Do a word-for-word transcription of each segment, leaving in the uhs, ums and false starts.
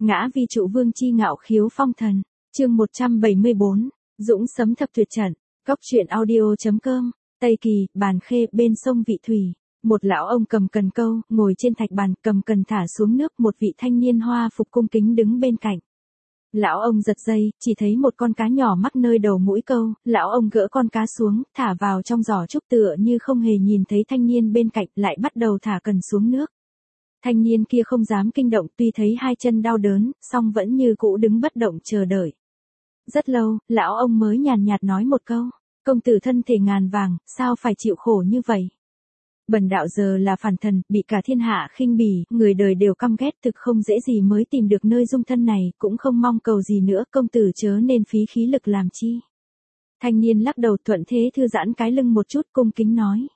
Ngã vi trụ vương chi ngạo khiếu phong thần. Chương một trăm bảy mươi bốn. Dũng sấm thập tuyệt trận. Cóc truyện audio.com. Tây Kỳ, Bàn Khê, bên sông Vị Thủy. Một lão ông cầm cần câu, ngồi trên thạch bàn, cầm cần thả xuống nước, một vị thanh niên hoa phục cung kính đứng bên cạnh. Lão ông giật dây, chỉ thấy một con cá nhỏ mắc nơi đầu mũi câu, lão ông gỡ con cá xuống, thả vào trong giỏ trúc tựa như không hề nhìn thấy thanh niên bên cạnh, lại bắt đầu thả cần xuống nước. Thanh niên kia không dám kinh động, tuy thấy hai chân đau đớn, song vẫn như cũ đứng bất động chờ đợi. Rất lâu, lão ông mới nhàn nhạt nói một câu, công tử thân thể ngàn vàng, sao phải chịu khổ như vậy? Bần đạo giờ là phản thần, bị cả thiên hạ khinh bỉ, người đời đều căm ghét, thực không dễ gì mới tìm được nơi dung thân này, cũng không mong cầu gì nữa, công tử chớ nên phí khí lực làm chi. Thanh niên lắc đầu thuận thế thư giãn cái lưng một chút, cung kính nói.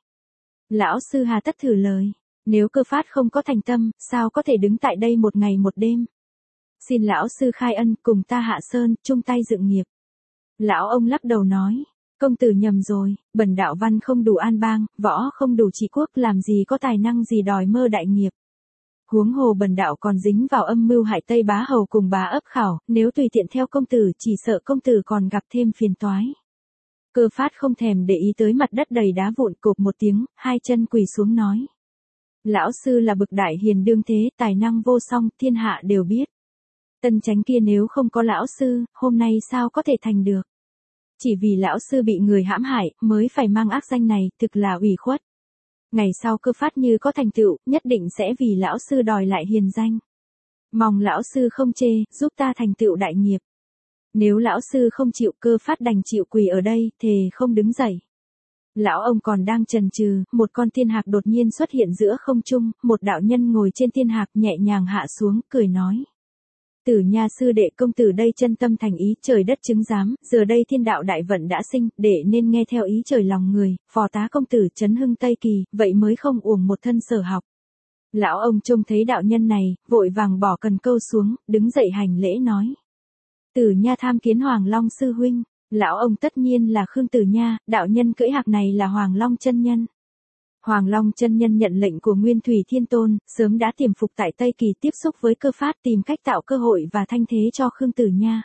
Lão sư hà tất thử lời, nếu Cơ Phát không có thành tâm, sao có thể đứng tại đây một ngày một đêm? Xin lão sư khai ân, cùng ta hạ sơn, chung tay dựng nghiệp. Lão ông lắc đầu nói. Công tử nhầm rồi, bần đạo văn không đủ an bang, võ không đủ trị quốc, làm gì có tài năng gì đòi mơ đại nghiệp. Huống hồ bần đạo còn dính vào âm mưu hại Tây Bá Hầu cùng Bá Ấp Khảo, nếu tùy tiện theo công tử chỉ sợ công tử còn gặp thêm phiền toái. Cơ Phát không thèm để ý tới mặt đất đầy đá vụn, cộp một tiếng, hai chân quỳ xuống nói. Lão sư là bậc đại hiền đương thế, tài năng vô song, thiên hạ đều biết. Tân Chánh kia nếu không có lão sư, hôm nay sao có thể thành được? Chỉ vì lão sư bị người hãm hại, mới phải mang ác danh này, thực là ủy khuất. Ngày sau Cơ Phát như có thành tựu, nhất định sẽ vì lão sư đòi lại hiền danh. Mong lão sư không chê, giúp ta thành tựu đại nghiệp. Nếu lão sư không chịu, Cơ Phát đành chịu quỳ ở đây, thề không đứng dậy. Lão ông còn đang chần chừ, một con tiên hạc đột nhiên xuất hiện giữa không trung, một đạo nhân ngồi trên tiên hạc nhẹ nhàng hạ xuống, cười nói. Tử Nha sư đệ, công tử đây chân tâm thành ý, trời đất chứng giám, giờ đây thiên đạo đại vận đã sinh, để nên nghe theo ý trời lòng người, phò tá công tử trấn hưng Tây Kỳ, vậy mới không uổng một thân sở học. Lão ông trông thấy đạo nhân này, vội vàng bỏ cần câu xuống, đứng dậy hành lễ nói. Tử Nha tham kiến Hoàng Long sư huynh. Lão ông tất nhiên là Khương Tử Nha, đạo nhân cưỡi hạc này là Hoàng Long chân nhân. Hoàng Long chân nhân nhận lệnh của Nguyên Thủy Thiên Tôn, sớm đã tiềm phục tại Tây Kỳ, tiếp xúc với Cơ Phát, tìm cách tạo cơ hội và thanh thế cho Khương Tử Nha.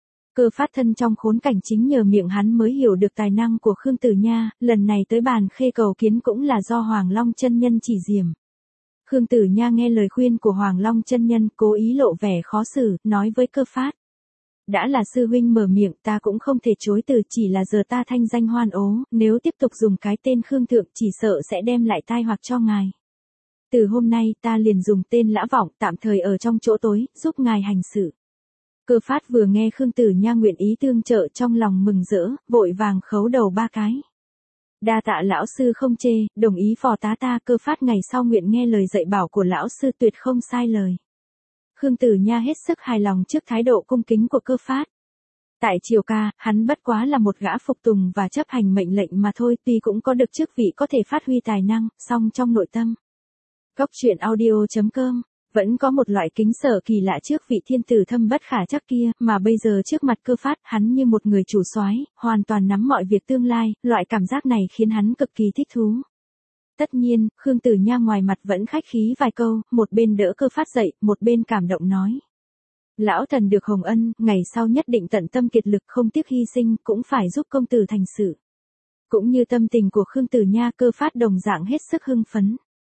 Cơ Phát thân trong khốn cảnh, chính nhờ miệng hắn mới hiểu được tài năng của Khương Tử Nha, lần này tới Bàn Khê cầu kiến cũng là do Hoàng Long chân nhân chỉ diềm. Khương Tử Nha nghe lời khuyên của Hoàng Long chân nhân, cố ý lộ vẻ khó xử, nói với Cơ Phát. Đã là sư huynh mở miệng, ta cũng không thể chối từ, chỉ là giờ ta thanh danh hoan ố, nếu tiếp tục dùng cái tên Khương Thượng chỉ sợ sẽ đem lại tai họa cho ngài. Từ hôm nay ta liền dùng tên Lã Vọng, tạm thời ở trong chỗ tối, giúp ngài hành sự. Cơ Phát vừa nghe Khương Tử Nha nguyện ý tương trợ, trong lòng mừng rỡ, vội vàng khấu đầu ba cái. Đa tạ lão sư không chê, đồng ý phò tá ta. Cơ Phát ngày sau nguyện nghe lời dạy bảo của lão sư, tuyệt không sai lời. Khương Tử Nha hết sức hài lòng trước thái độ cung kính của Cơ Phát. Tại Triều ca, hắn bất quá là một gã phục tùng và chấp hành mệnh lệnh mà thôi, tuy cũng có được chức vị có thể phát huy tài năng, song trong nội tâm. Cóc truyện audio.com, vẫn có một loại kính sợ kỳ lạ trước vị thiên tử thâm bất khả trắc kia, mà bây giờ trước mặt Cơ Phát, hắn như một người chủ soái, hoàn toàn nắm mọi việc tương lai, loại cảm giác này khiến hắn cực kỳ thích thú. Tất nhiên, Khương Tử Nha ngoài mặt vẫn khách khí vài câu, một bên đỡ Cơ Phát dậy, một bên cảm động nói. Lão thần được hồng ân, ngày sau nhất định tận tâm kiệt lực, không tiếc hy sinh, cũng phải giúp công tử thành sự. Cũng như tâm tình của Khương Tử Nha, Cơ Phát đồng dạng hết sức hưng phấn.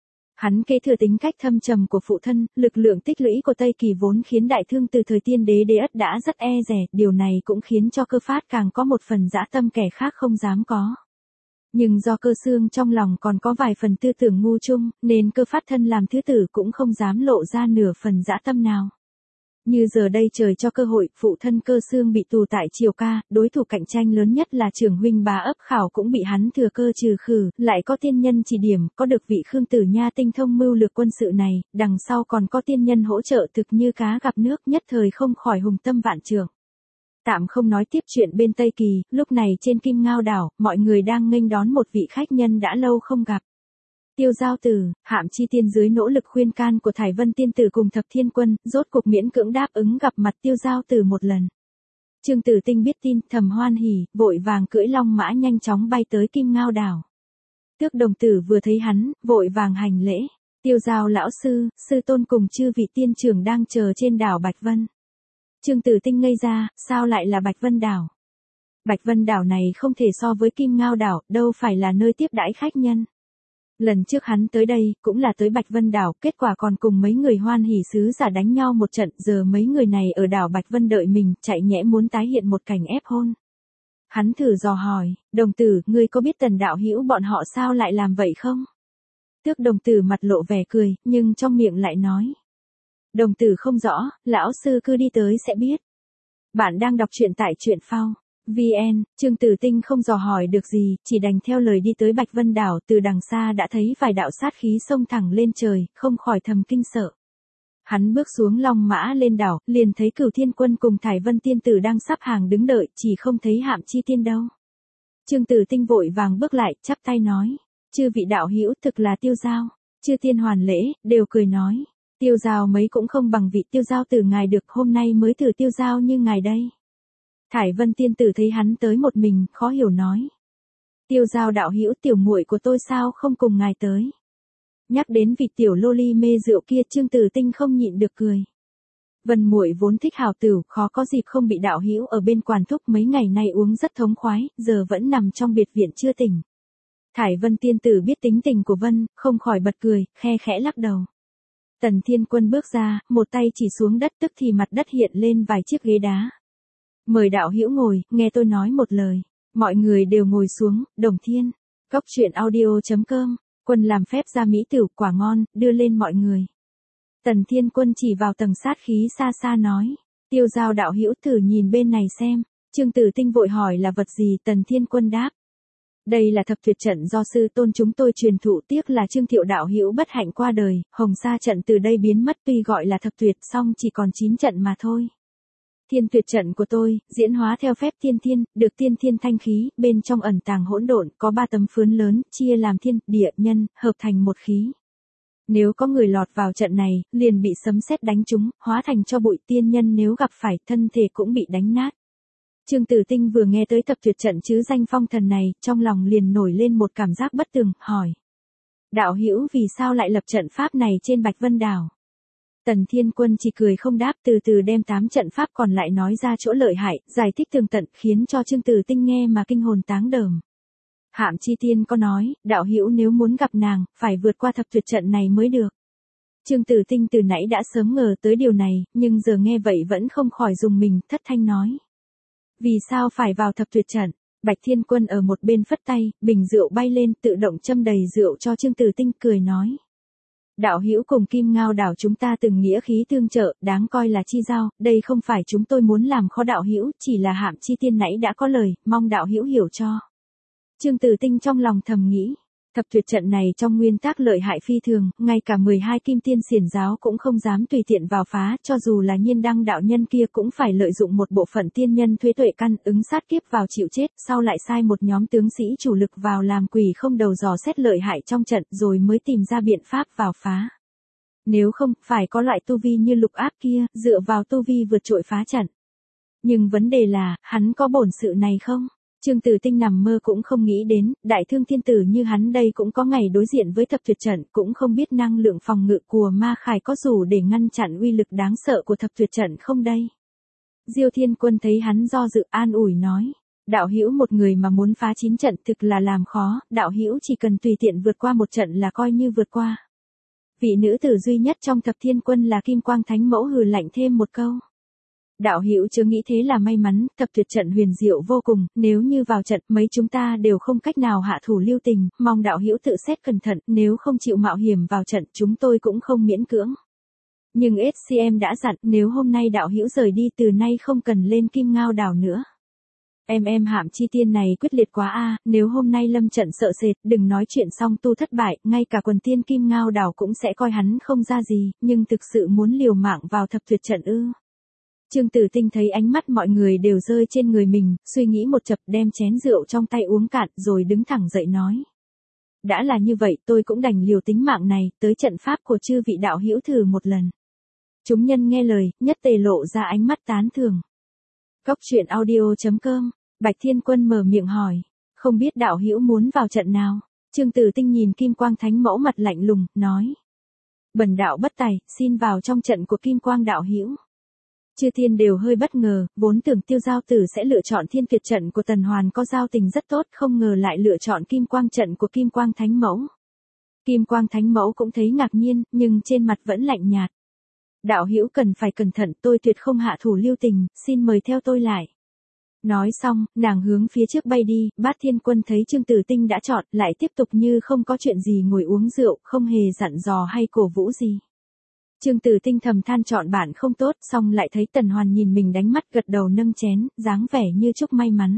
Hắn kế thừa tính cách thâm trầm của phụ thân, lực lượng tích lũy của Tây Kỳ vốn khiến đại thương từ thời tiên đế Đế Ất đã rất e dè, điều này cũng khiến cho Cơ Phát càng có một phần dã tâm kẻ khác không dám có. Nhưng do Cơ Xương trong lòng còn có vài phần tư tưởng ngu chung, nên Cơ Phát thân làm thứ tử cũng không dám lộ ra nửa phần dã tâm nào. Như giờ đây trời cho cơ hội, phụ thân Cơ Xương bị tù tại Triều ca, đối thủ cạnh tranh lớn nhất là trưởng huynh Bá Ấp Khảo cũng bị hắn thừa cơ trừ khử, lại có tiên nhân chỉ điểm, có được vị Khương Tử Nha tinh thông mưu lược quân sự này, đằng sau còn có tiên nhân hỗ trợ, thực như cá gặp nước, nhất thời không khỏi hùng tâm vạn trượng. Tạm không nói tiếp chuyện bên Tây Kỳ, lúc này trên Kim Ngao đảo, mọi người đang nghênh đón một vị khách nhân đã lâu không gặp. Tiêu Giao Tử, Hạm Chi Tiên dưới nỗ lực khuyên can của Thải Vân Tiên Tử cùng Thập Thiên Quân, rốt cuộc miễn cưỡng đáp ứng gặp mặt Tiêu Giao Tử một lần. Trương Tử Tinh biết tin, thầm hoan hỉ, vội vàng cưỡi long mã nhanh chóng bay tới Kim Ngao đảo. Tước Đồng Tử vừa thấy hắn, vội vàng hành lễ. Tiêu Giao lão sư, sư tôn cùng chư vị tiên trưởng đang chờ trên đảo Bạch Vân. Trương Tử Tinh ngây ra, sao lại là Bạch Vân đảo? Bạch Vân đảo này không thể so với Kim Ngao đảo, đâu phải là nơi tiếp đãi khách nhân. Lần trước hắn tới đây, cũng là tới Bạch Vân đảo, kết quả còn cùng mấy người Hoan Hỷ sứ giả đánh nhau một trận, giờ mấy người này ở đảo Bạch Vân đợi mình, chạy nhẽ muốn tái hiện một cảnh ép hôn. Hắn thử dò hỏi, đồng tử, ngươi có biết Tần đạo hữu bọn họ sao lại làm vậy không? Tước đồng tử mặt lộ vẻ cười, nhưng trong miệng lại nói. Đồng tử không rõ, lão sư cứ đi tới sẽ biết. Bạn đang đọc truyện tại truyện phao. vê en, Trương Tử Tinh không dò hỏi được gì, chỉ đành theo lời đi tới Bạch Vân đảo, từ đằng xa đã thấy vài đạo sát khí xông thẳng lên trời, không khỏi thầm kinh sợ. Hắn bước xuống Long Mã lên đảo, liền thấy Cửu Thiên Quân cùng Thải Vân tiên tử đang sắp hàng đứng đợi, chỉ không thấy Hạm Chi Tiên đâu. Trương Tử Tinh vội vàng bước lại, chắp tay nói, chư vị đạo hữu thực là Tiêu Giao. Chư tiên hoàn lễ, đều cười nói, Tiêu Giao mấy cũng không bằng vị Tiêu Giao từ ngài được, hôm nay mới thử Tiêu Giao như ngài đây. Thải Vân tiên tử thấy hắn tới một mình, khó hiểu nói. Tiêu Giao đạo hữu, tiểu muội của tôi sao không cùng ngài tới? Nhắc đến vị tiểu lô ly mê rượu kia, Trương Tử Tinh không nhịn được cười. Vân muội vốn thích hào tử, khó có dịp không bị đạo hữu ở bên quản thúc, mấy ngày nay uống rất thống khoái, giờ vẫn nằm trong biệt viện chưa tỉnh. Thải Vân tiên tử biết tính tình của Vân, không khỏi bật cười, khe khẽ lắc đầu. Tần Thiên Quân bước ra, một tay chỉ xuống đất, tức thì mặt đất hiện lên vài chiếc ghế đá. Mời đạo hữu ngồi, nghe tôi nói một lời. Mọi người đều ngồi xuống, Đồng Thiên. Cốc truyện audio chấm com. Quân làm phép ra mỹ tửu, quả ngon, đưa lên mọi người. Tần Thiên Quân chỉ vào tầng sát khí xa xa nói. Tiêu Giao đạo hữu thử nhìn bên này xem. Trương Tử Tinh vội hỏi là vật gì, Tần Thiên Quân đáp. Đây là thập tuyệt trận do sư tôn chúng tôi truyền thụ, tiếc là Trương Thiệu đạo hữu bất hạnh qua đời, Hồng Sa trận từ đây biến mất, tuy gọi là thập tuyệt song chỉ còn chín trận mà thôi. Thiên tuyệt trận của tôi, diễn hóa theo phép tiên thiên, được tiên thiên thanh khí, bên trong ẩn tàng hỗn độn, có ba tấm phướn lớn, chia làm thiên, địa, nhân, hợp thành một khí. Nếu có người lọt vào trận này, liền bị sấm sét đánh trúng, hóa thành cho bụi, tiên nhân nếu gặp phải, thân thể cũng bị đánh nát. Trương Tử Tinh vừa nghe tới thập tuyệt trận chứ danh phong thần này, trong lòng liền nổi lên một cảm giác bất tường, hỏi. Đạo hữu vì sao lại lập trận pháp này trên Bạch Vân đảo? Tần Thiên Quân chỉ cười không đáp, từ từ đem tám trận pháp còn lại nói ra chỗ lợi hại, giải thích tường tận, khiến cho Trương Tử Tinh nghe mà kinh hồn táng đờm. Hạm Chi Tiên có nói, đạo hữu nếu muốn gặp nàng, phải vượt qua thập tuyệt trận này mới được. Trương Tử Tinh từ nãy đã sớm ngờ tới điều này, nhưng giờ nghe vậy vẫn không khỏi dùng mình, thất thanh nói. Vì sao phải vào thập tuyệt trận? Bạch Thiên Quân ở một bên phất tay, bình rượu bay lên, tự động châm đầy rượu cho Trương Tử Tinh, cười nói. Đạo hữu cùng Kim Ngao đảo chúng ta từng nghĩa khí tương trợ, đáng coi là chi giao, đây không phải chúng tôi muốn làm khó đạo hữu, chỉ là Hạm Chi Tiên nãy đã có lời, mong đạo hữu hiểu cho. Trương Tử Tinh trong lòng thầm nghĩ, thập tuyệt trận này trong nguyên tắc lợi hại phi thường, ngay cả mười hai kim tiên xiển giáo cũng không dám tùy tiện vào phá, cho dù là Nhiên Đăng đạo nhân kia cũng phải lợi dụng một bộ phận tiên nhân thuế tuệ căn, ứng sát kiếp vào chịu chết, sau lại sai một nhóm tướng sĩ chủ lực vào làm quỷ không đầu dò xét lợi hại trong trận, rồi mới tìm ra biện pháp vào phá. Nếu không, phải có loại tu vi như Lục Áp kia, dựa vào tu vi vượt trội phá trận. Nhưng vấn đề là, hắn có bổn sự này không? Trương Tử Tinh nằm mơ cũng không nghĩ đến, đại thương thiên tử như hắn đây cũng có ngày đối diện với thập tuyệt trận, cũng không biết năng lượng phòng ngự của ma khải có đủ để ngăn chặn uy lực đáng sợ của thập tuyệt trận không đây. Diêu Thiên Quân thấy hắn do dự, an ủi nói, đạo hữu một người mà muốn phá chín trận thực là làm khó, đạo hữu chỉ cần tùy tiện vượt qua một trận là coi như vượt qua. Vị nữ tử duy nhất trong thập thiên quân là Kim Quang Thánh Mẫu hừ lạnh thêm một câu. Đạo hữu chưa nghĩ thế là may mắn, thập tuyệt trận huyền diệu vô cùng, nếu như vào trận mấy chúng ta đều không cách nào hạ thủ lưu tình, mong đạo hữu tự xét cẩn thận, nếu không chịu mạo hiểm vào trận chúng tôi cũng không miễn cưỡng. Nhưng ét xê em đã dặn, nếu hôm nay đạo hữu rời đi từ nay không cần lên Kim Ngao đảo nữa. Em em Hạm Chi Tiên này quyết liệt quá a, nếu hôm nay lâm trận sợ sệt, đừng nói chuyện song tu thất bại, ngay cả quần tiên Kim Ngao đảo cũng sẽ coi hắn không ra gì, nhưng thực sự muốn liều mạng vào thập tuyệt trận ư. Trương Tử Tinh thấy ánh mắt mọi người đều rơi trên người mình, suy nghĩ một chập đem chén rượu trong tay uống cạn rồi đứng thẳng dậy nói. Đã là như vậy tôi cũng đành liều tính mạng này, tới trận pháp của chư vị đạo hữu thử một lần. Chúng nhân nghe lời, nhất tề lộ ra ánh mắt tán thưởng. Cốc truyện audio chấm com, Bạch Thiên Quân mở miệng hỏi, không biết đạo hữu muốn vào trận nào? Trương Tử Tinh nhìn Kim Quang Thánh Mẫu mặt lạnh lùng, nói. Bần đạo bất tài, xin vào trong trận của Kim Quang đạo hữu. Chư thiên đều hơi bất ngờ, vốn tưởng Tiêu Giao Tử sẽ lựa chọn Thiên Tuyệt trận của Tần Hoàn có giao tình rất tốt, không ngờ lại lựa chọn Kim Quang trận của Kim Quang Thánh Mẫu. Kim Quang Thánh Mẫu cũng thấy ngạc nhiên, nhưng trên mặt vẫn lạnh nhạt. Đạo hữu cần phải cẩn thận, tôi tuyệt không hạ thủ lưu tình, xin mời theo tôi lại. Nói xong, nàng hướng phía trước bay đi, Bát Thiên Quân thấy Trương Tử Tinh đã chọn, lại tiếp tục như không có chuyện gì ngồi uống rượu, không hề dặn dò hay cổ vũ gì. Trương Tử Tinh thầm than chọn bạn không tốt, xong lại thấy Tần Hoàn nhìn mình đánh mắt gật đầu nâng chén, dáng vẻ như chúc may mắn.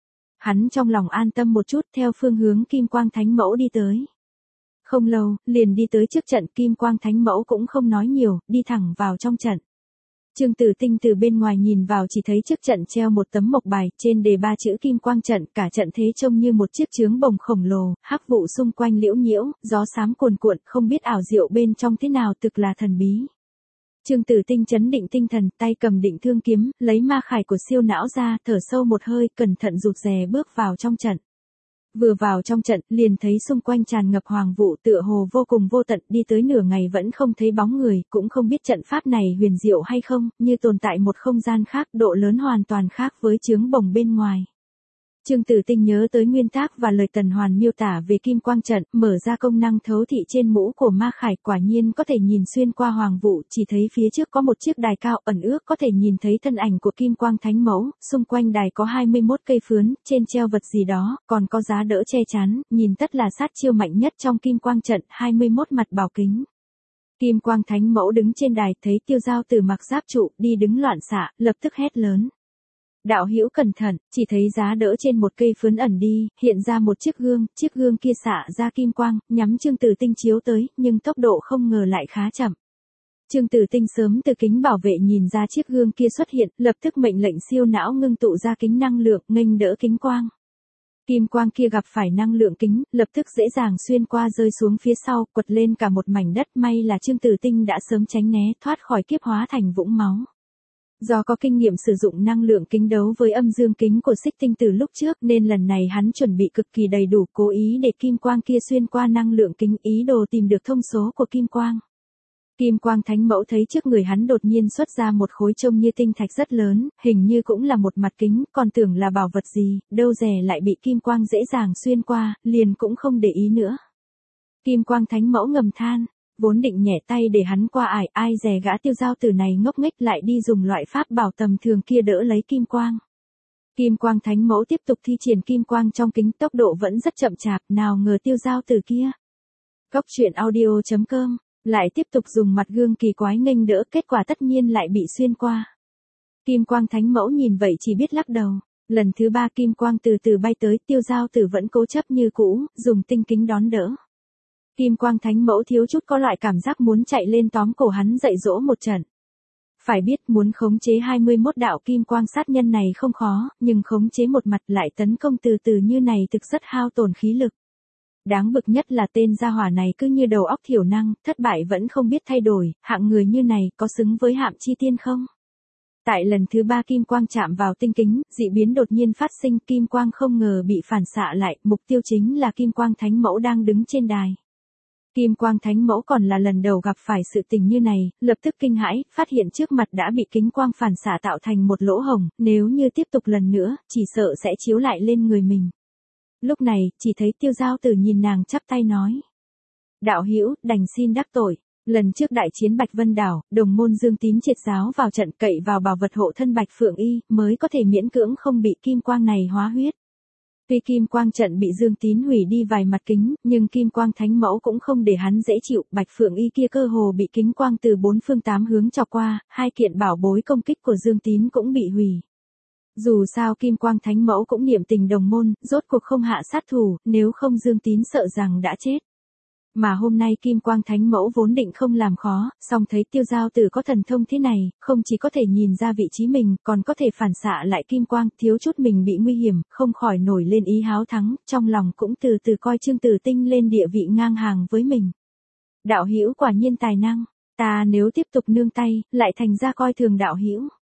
Hắn trong lòng an tâm một chút, theo phương hướng Kim Quang Thánh Mẫu đi tới. Không lâu, liền đi tới trước trận, Kim Quang Thánh Mẫu cũng không nói nhiều, đi thẳng vào trong trận. Trương Tử Tinh từ bên ngoài nhìn vào chỉ thấy trước trận treo một tấm mộc bài, trên đề ba chữ Kim Quang trận, cả trận thế trông như một chiếc chướng bồng khổng lồ, hắc vụ xung quanh liễu nhiễu, gió xám cuồn cuộn, không biết ảo diệu bên trong thế nào, thực là thần bí. Trương Tử Tinh chấn định tinh thần, tay cầm định thương kiếm, lấy ma khải của siêu não ra, thở sâu một hơi, cẩn thận rụt rè bước vào trong trận. Vừa vào trong trận, liền thấy xung quanh tràn ngập hoàng vụ, tựa hồ vô cùng vô tận, đi tới nửa ngày vẫn không thấy bóng người, cũng không biết trận pháp này huyền diệu hay không, như tồn tại một không gian khác, độ lớn hoàn toàn khác với chướng bồng bên ngoài. Trương Tử Tinh nhớ tới nguyên tác và lời Tần Hoàn miêu tả về Kim Quang trận, mở ra công năng thấu thị trên mũ của ma khải, quả nhiên có thể nhìn xuyên qua hoàng vụ, chỉ thấy phía trước có một chiếc đài cao ẩn ước, có thể nhìn thấy thân ảnh của Kim Quang Thánh Mẫu, xung quanh đài có hai mươi mốt cây phướn, trên treo vật gì đó, còn có giá đỡ che chắn, nhìn tất là sát chiêu mạnh nhất trong Kim Quang trận, hai mươi mốt mặt bảo kính. Kim Quang Thánh Mẫu đứng trên đài, thấy Tiêu Giao Tử mặc giáp trụ, đi đứng loạn xạ, lập tức hét lớn. Đạo hữu cẩn thận, chỉ thấy giá đỡ trên một cây phướn ẩn đi, hiện ra một chiếc gương, chiếc gương kia xạ ra kim quang, nhắm Trương Tử Tinh chiếu tới, nhưng tốc độ không ngờ lại khá chậm. Trương Tử Tinh sớm từ kính bảo vệ nhìn ra chiếc gương kia xuất hiện, lập tức mệnh lệnh siêu não ngưng tụ ra kính năng lượng, nghênh đỡ kính quang. Kim quang kia gặp phải năng lượng kính, lập tức dễ dàng xuyên qua rơi xuống phía sau, quật lên cả một mảnh đất, may là Trương Tử Tinh đã sớm tránh né, thoát khỏi kiếp hóa thành vũng máu. Do có kinh nghiệm sử dụng năng lượng kính đấu với âm dương kính của Xích Tinh từ lúc trước nên lần này hắn chuẩn bị cực kỳ đầy đủ, cố ý để kim quang kia xuyên qua năng lượng kính, ý đồ tìm được thông số của kim quang. Kim Quang Thánh Mẫu thấy trước người hắn đột nhiên xuất ra một khối trông như tinh thạch rất lớn, hình như cũng là một mặt kính, còn tưởng là bảo vật gì, đâu dè lại bị kim quang dễ dàng xuyên qua, liền cũng không để ý nữa. Kim Quang Thánh Mẫu ngầm than. Vốn định nhẹ tay để hắn qua ải, ai dè gã Tiêu Giao Tử này ngốc nghếch lại đi dùng loại pháp bảo tầm thường kia đỡ lấy kim quang. Kim Quang Thánh Mẫu tiếp tục thi triển kim quang trong kính, tốc độ vẫn rất chậm chạp, nào ngờ Tiêu Giao Tử kia. Cốc truyện audio chấm com lại tiếp tục dùng mặt gương kỳ quái nghênh đỡ, kết quả tất nhiên lại bị xuyên qua. Kim Quang Thánh Mẫu nhìn vậy chỉ biết lắc đầu. Lần thứ ba kim quang từ từ bay tới, Tiêu Giao Tử vẫn cố chấp như cũ, dùng tinh kính đón đỡ. Kim Quang Thánh Mẫu thiếu chút có loại cảm giác muốn chạy lên tóm cổ hắn dạy dỗ một trận. Phải biết muốn khống chế hai mươi mốt đạo kim quang sát nhân này không khó, nhưng khống chế một mặt lại tấn công từ từ như này thực rất hao tổn khí lực. Đáng bực nhất là tên gia hỏa này cứ như đầu óc thiểu năng, thất bại vẫn không biết thay đổi, hạng người như này có xứng với Hạm Chi Tiên không? Tại lần thứ ba kim quang chạm vào tinh kính, dị biến đột nhiên phát sinh, kim quang không ngờ bị phản xạ lại, mục tiêu chính là Kim Quang Thánh Mẫu đang đứng trên đài. Kim Quang Thánh Mẫu còn là lần đầu gặp phải sự tình như này, lập tức kinh hãi, phát hiện trước mặt đã bị kính quang phản xạ tạo thành một lỗ hổng, nếu như tiếp tục lần nữa, chỉ sợ sẽ chiếu lại lên người mình. Lúc này, chỉ thấy Tiêu Giao Tử nhìn nàng chắp tay nói. Đạo hữu, đành xin đắc tội. Lần trước đại chiến Bạch Vân Đảo, đồng môn Dương Tín triệt giáo vào trận, cậy vào bảo vật hộ thân Bạch Phượng Y, mới có thể miễn cưỡng không bị kim quang này hóa huyết. Tuy kim quang trận bị Dương Tín hủy đi vài mặt kính, nhưng Kim Quang Thánh Mẫu cũng không để hắn dễ chịu, Bạch Phượng Y kia cơ hồ bị kính quang từ bốn phương tám hướng chọc qua, hai kiện bảo bối công kích của Dương Tín cũng bị hủy. Dù sao Kim Quang Thánh Mẫu cũng niệm tình đồng môn, rốt cuộc không hạ sát thủ, nếu không Dương Tín sợ rằng đã chết. Mà hôm nay Kim Quang Thánh Mẫu vốn định không làm khó, song thấy Tiêu Giao Tử có thần thông thế này, không chỉ có thể nhìn ra vị trí mình, còn có thể phản xạ lại kim quang, thiếu chút mình bị nguy hiểm, không khỏi nổi lên ý háo thắng, trong lòng cũng từ từ coi Trương Tử Tinh lên địa vị ngang hàng với mình. Đạo hữu quả nhiên tài năng, ta nếu tiếp tục nương tay, lại thành ra coi thường đạo hữu.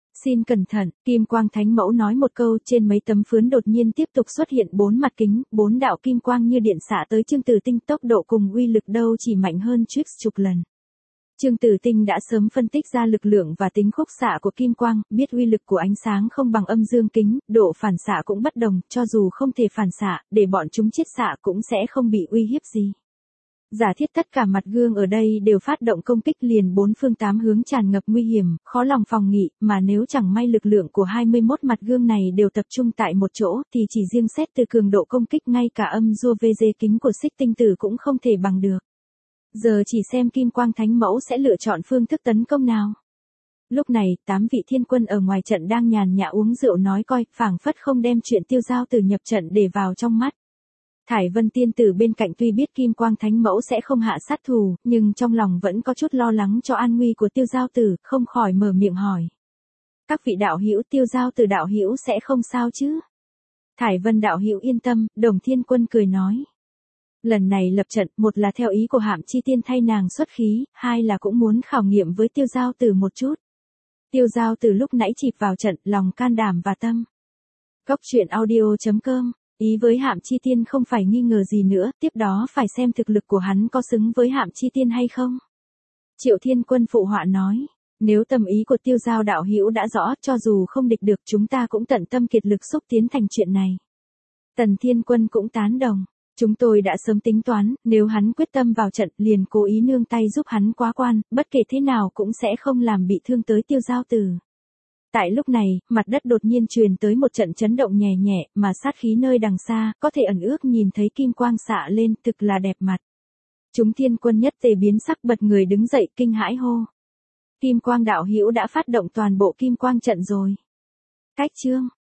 Xin cẩn thận, Kim Quang Thánh Mẫu nói một câu, trên mấy tấm phướn đột nhiên tiếp tục xuất hiện bốn mặt kính, bốn đạo kim quang như điện xạ tới Trương Tử Tinh, tốc độ cùng uy lực đâu chỉ mạnh hơn Trix chục lần. Trương Tử Tinh đã sớm phân tích ra lực lượng và tính khúc xạ của kim quang, biết uy lực của ánh sáng không bằng âm dương kính, độ phản xạ cũng bất đồng, cho dù không thể phản xạ, để bọn chúng chiết xạ cũng sẽ không bị uy hiếp gì. Giả thiết tất cả mặt gương ở đây đều phát động công kích liền bốn phương tám hướng tràn ngập nguy hiểm, khó lòng phòng nghị, mà nếu chẳng may lực lượng của hai mươi mốt mặt gương này đều tập trung tại một chỗ, thì chỉ riêng xét từ cường độ công kích ngay cả âm dua vê giê kính của Xích Tinh Tử cũng không thể bằng được. Giờ chỉ xem Kim Quang Thánh Mẫu sẽ lựa chọn phương thức tấn công nào. Lúc này, tám vị thiên quân ở ngoài trận đang nhàn nhã uống rượu nói coi, phảng phất không đem chuyện Tiêu Giao Tử nhập trận để vào trong mắt. Thải Vân tiên tử bên cạnh tuy biết Kim Quang Thánh Mẫu sẽ không hạ sát thủ, nhưng trong lòng vẫn có chút lo lắng cho an nguy của Tiêu Giao Tử, không khỏi mở miệng hỏi. Các vị đạo hữu, Tiêu Giao Tử đạo hữu sẽ không sao chứ? Thải Vân đạo hữu yên tâm, Đồng Thiên Quân cười nói. Lần này lập trận, một là theo ý của Hạm Chi Tiên thay nàng xuất khí, hai là cũng muốn khảo nghiệm với Tiêu Giao Tử một chút. Tiêu Giao Tử lúc nãy chịp vào trận, lòng can đảm và tâm. Cốc truyện audio chấm com. Ý với Hạm Chi Tiên không phải nghi ngờ gì nữa, tiếp đó phải xem thực lực của hắn có xứng với Hạm Chi Tiên hay không. Triệu Thiên Quân phụ họa nói, nếu tâm ý của Tiêu Giao đạo hữu đã rõ, cho dù không địch được chúng ta cũng tận tâm kiệt lực xúc tiến thành chuyện này. Tần Thiên Quân cũng tán đồng, chúng tôi đã sớm tính toán, nếu hắn quyết tâm vào trận liền cố ý nương tay giúp hắn quá quan, bất kể thế nào cũng sẽ không làm bị thương tới Tiêu Giao Tử. Tại lúc này, mặt đất đột nhiên truyền tới một trận chấn động nhẹ nhẹ, mà sát khí nơi đằng xa, có thể ẩn ước nhìn thấy kim quang xạ lên, thực là đẹp mặt. Chúng thiên quân nhất tề biến sắc, bật người đứng dậy kinh hãi hô. Kim Quang đạo hữu đã phát động toàn bộ kim quang trận rồi. Cách chương